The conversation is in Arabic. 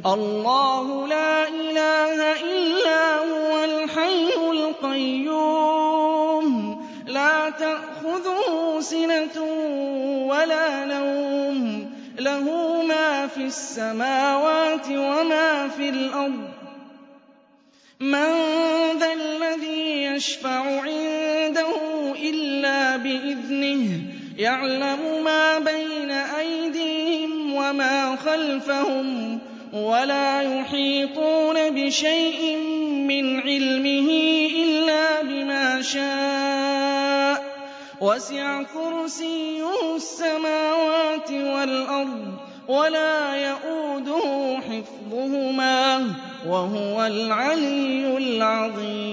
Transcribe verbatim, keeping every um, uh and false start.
اللَّهُ لَا إِلَٰهَ إِلَّا هُوَ الْحَيُّ الْقَيُّومُ لَا تَأْخُذُهُ سِنَةٌ وَلَا نَوْمٌ لَّهُ مَا فِي السَّمَاوَاتِ وَمَا فِي الْأَرْضِ مَن ذَا الَّذِي يَشْفَعُ عِندَهُ إِلَّا بِإِذْنِهِ يَعْلَمُ مَا بَيْنَ أَيْدِيهِمْ وَمَا خَلْفَهُمْ وَلَا يُحِيطُونَ بِشَيْءٍ مِّنْ عِلْمِهِ إِلَّا بِمَا شَاءَ وَسِعَ كُرْسِيُّهُ السَّمَاوَاتِ وَالْأَرْضَ وَلَا يَئُودُهُ حِفْظُهُمَا وَهُوَ الْعَلِيُّ الْعَظِيمُ